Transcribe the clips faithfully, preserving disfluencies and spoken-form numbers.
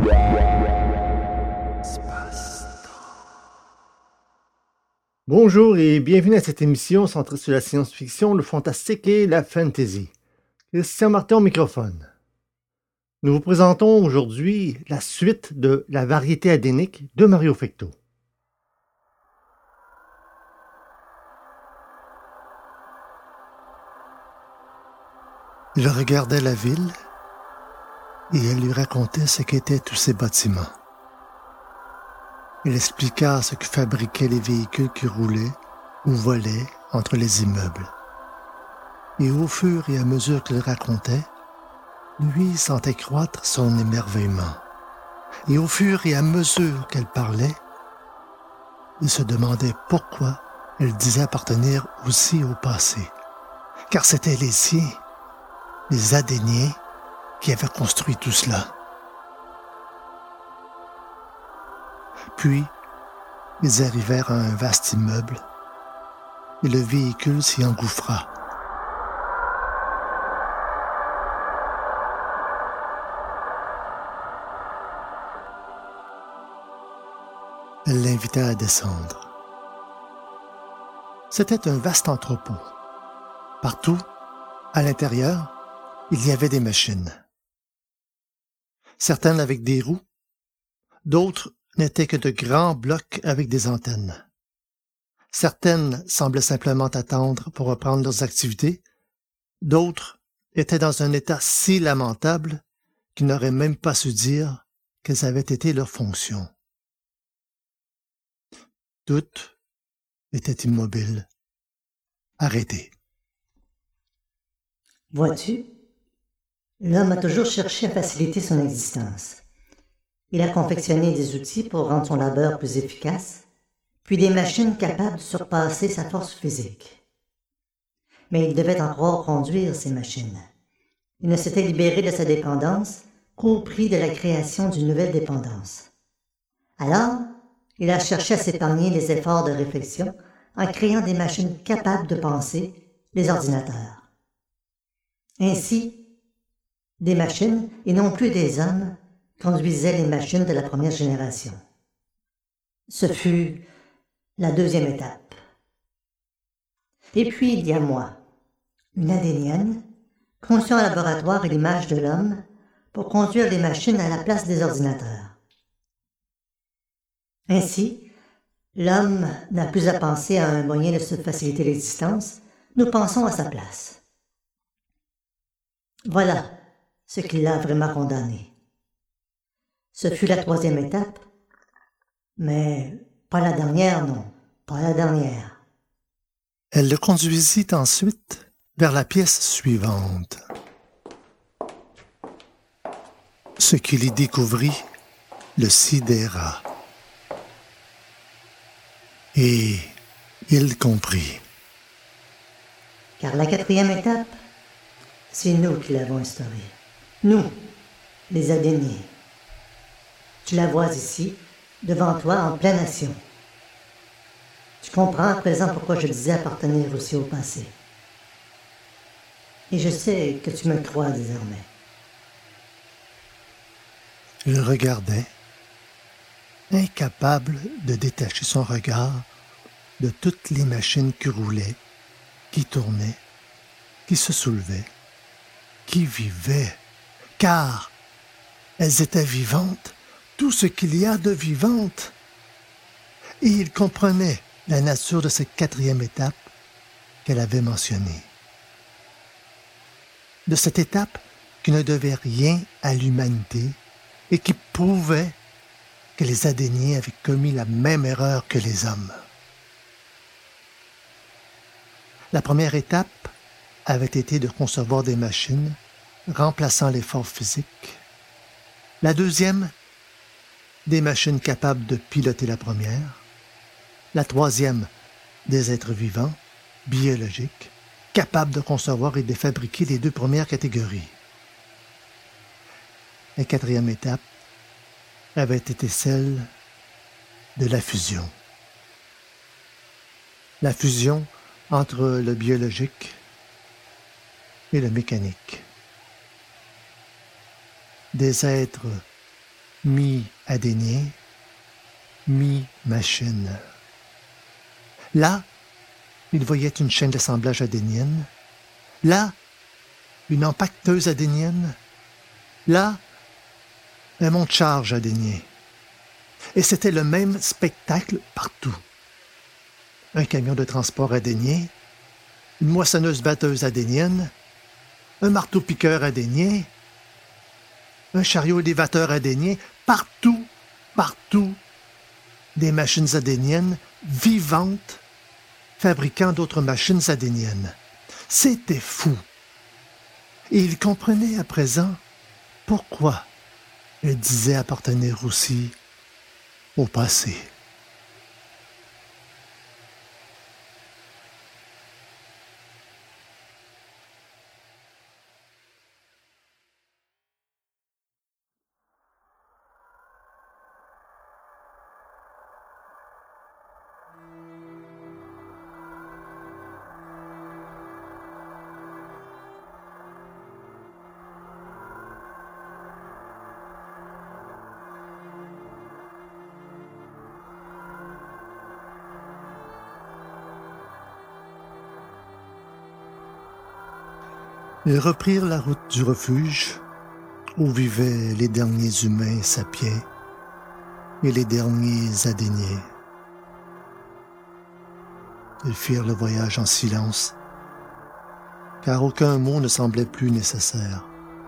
Bonjour et bienvenue à cette émission centrée sur la science-fiction, le fantastique et la fantasy. Christian Martin au microphone. Nous vous présentons aujourd'hui la suite de La variété adénique de Mario Fecteau. Il regardait la ville et elle lui racontait ce qu'étaient tous ces bâtiments. Il expliqua ce que fabriquaient les véhicules qui roulaient ou volaient entre les immeubles. Et au fur et à mesure qu'il racontait, lui sentait croître son émerveillement. Et au fur et à mesure qu'elle parlait, il se demandait pourquoi elle disait appartenir aussi au passé. Car c'étaient les siens, les Adéniens, qui avaient construit tout cela. Puis, ils arrivèrent à un vaste immeuble et le véhicule s'y engouffra. Elle l'invita à descendre. C'était un vaste entrepôt. Partout, à l'intérieur, il y avait des machines. Certaines avec des roues, d'autres n'étaient que de grands blocs avec des antennes. Certaines semblaient simplement attendre pour reprendre leurs activités, d'autres étaient dans un état si lamentable qu'ils n'auraient même pas su dire quelles avaient été leurs fonctions. Toutes étaient immobiles, arrêtées. Vois-tu, l'homme a toujours cherché à faciliter son existence. Il a confectionné des outils pour rendre son labeur plus efficace, puis des machines capables de surpasser sa force physique. Mais il devait encore conduire ces machines. Il ne s'était libéré de sa dépendance qu'au prix de la création d'une nouvelle dépendance. Alors, il a cherché à s'épargner les efforts de réflexion en créant des machines capables de penser, les ordinateurs. Ainsi, des machines, et non plus des hommes, conduisaient les machines de la première génération. Ce fut la deuxième étape. Et puis il y a moi, une Adénienne, conçue en laboratoire à l'image de l'homme pour conduire les machines à la place des ordinateurs. Ainsi, l'homme n'a plus à penser à un moyen de se faciliter l'existence, nous pensons à sa place. Voilà ce qui l'a vraiment condamné. Ce fut la troisième étape, mais pas la dernière, non, pas la dernière. Elle le conduisit ensuite vers la pièce suivante. Ce qu'il y découvrit le sidéra. Et il comprit. Car la quatrième étape, c'est nous qui l'avons instaurée. Nous, les Adéniens. Tu la vois ici, devant toi, en pleine action. Tu comprends à présent pourquoi je disais appartenir aussi au passé. Et je sais que tu me crois désormais. Il regardait, incapable de détacher son regard de toutes les machines qui roulaient, qui tournaient, qui se soulevaient, qui vivaient, car elles étaient vivantes, tout ce qu'il y a de vivantes. Et il comprenait la nature de cette quatrième étape qu'elle avait mentionnée. De cette étape qui ne devait rien à l'humanité et qui prouvait que les Adéniens avaient commis la même erreur que les hommes. La première étape avait été de concevoir des machines remplaçant l'effort physique. La deuxième, des machines capables de piloter la première. La troisième, des êtres vivants, biologiques, capables de concevoir et de fabriquer les deux premières catégories. La quatrième étape avait été celle de la fusion. La fusion entre le biologique et le mécanique. Des êtres mi-adénien, mi-machine. Là, il voyait une chaîne d'assemblage adénienne. Là, une empaqueteuse adénienne. Là, un monte-charge adénien. Et c'était le même spectacle partout. Un camion de transport adénien, une moissonneuse-batteuse adénienne, un marteau-piqueur adénien, un chariot élévateur adénien, partout, partout, des machines adéniennes vivantes, fabriquant d'autres machines adéniennes. C'était fou. Et il comprenait à présent pourquoi elle disait appartenir aussi au passé. Ils reprirent la route du refuge où vivaient les derniers humains sapiens et les derniers adéniens. Ils firent le voyage en silence, car aucun mot ne semblait plus nécessaire.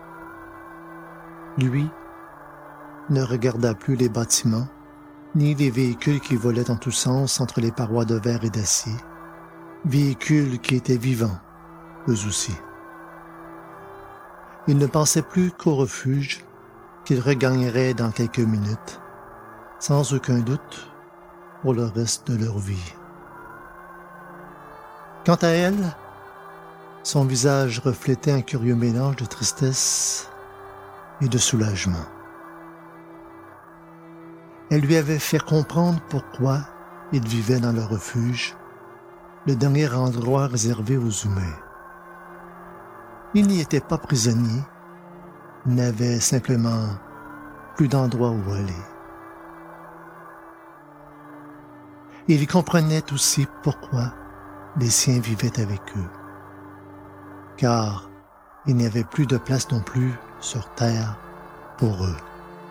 Lui ne regarda plus les bâtiments, ni les véhicules qui volaient en tous sens entre les parois de verre et d'acier, véhicules qui étaient vivants, eux aussi. Il ne pensait plus qu'au refuge qu'il regagnerait dans quelques minutes, sans aucun doute, pour le reste de leur vie. Quant à elle, son visage reflétait un curieux mélange de tristesse et de soulagement. Elle lui avait fait comprendre pourquoi il vivait dans le refuge, le dernier endroit réservé aux humains. Il n'y était pas prisonnier, il n'avait simplement plus d'endroit où aller. Il comprenait aussi pourquoi les siens vivaient avec eux, car il n'y avait plus de place non plus sur terre pour eux.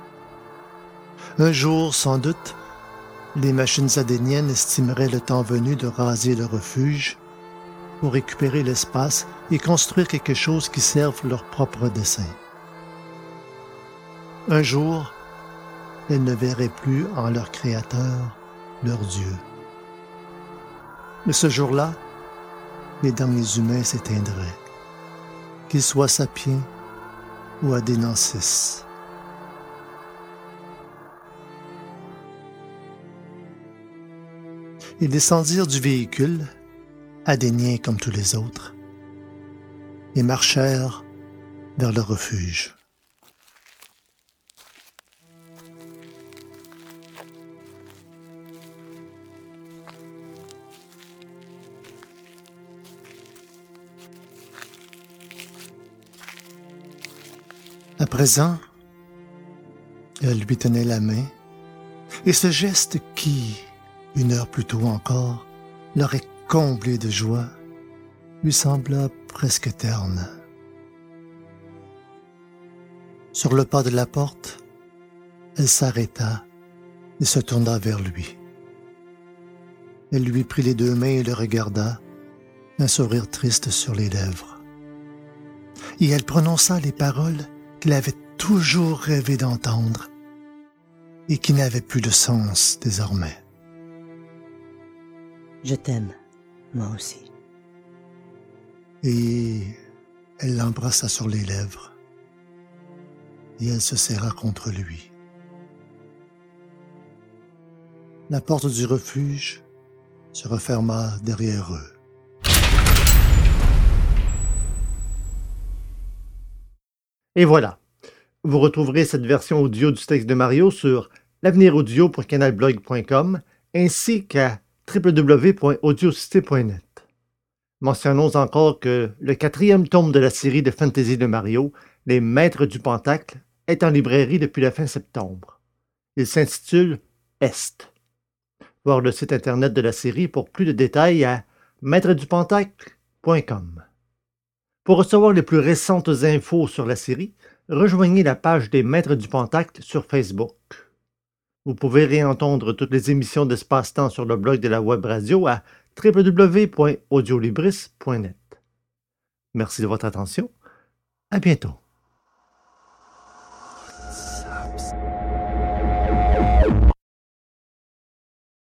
Un jour, sans doute, les machines adéniennes estimeraient le temps venu de raser le refuge pour récupérer l'espace et construire quelque chose qui serve leur propre dessein. Un jour, elles ne verraient plus en leur créateur leur Dieu. Mais ce jour-là, les derniers humains s'éteindraient, qu'ils soient sapiens ou adénensis. Ils descendirent du véhicule, adéniens comme tous les autres, et marchèrent vers le refuge. À présent, elle lui tenait la main, et ce geste qui, une heure plus tôt encore, l'aurait comblé de joie, lui sembla presque terne. Sur le pas de la porte, elle s'arrêta et se tourna vers lui. Elle lui prit les deux mains et le regarda, un sourire triste sur les lèvres. Et elle prononça les paroles qu'il avait toujours rêvé d'entendre et qui n'avaient plus de sens désormais. Je t'aime, moi aussi. Et elle l'embrassa sur les lèvres, et elle se serra contre lui. La porte du refuge se referma derrière eux. Et voilà. Vous retrouverez cette version audio du texte de Mario sur l'avenir audio point canalblog point com ainsi qu'à w w w point audiocité point net. Mentionnons encore que le quatrième tome de la série de fantasy de Mario, Les Maîtres du Pentacle, est en librairie depuis la fin septembre. Il s'intitule Est. Voir le site internet de la série pour plus de détails à maître du pentacle point com. Pour recevoir les plus récentes infos sur la série, rejoignez la page des Maîtres du Pentacle sur Facebook. Vous pouvez réentendre toutes les émissions d'Espace-Temps sur le blog de la web radio à w w w point audiolibris point net. Merci de votre attention. À bientôt.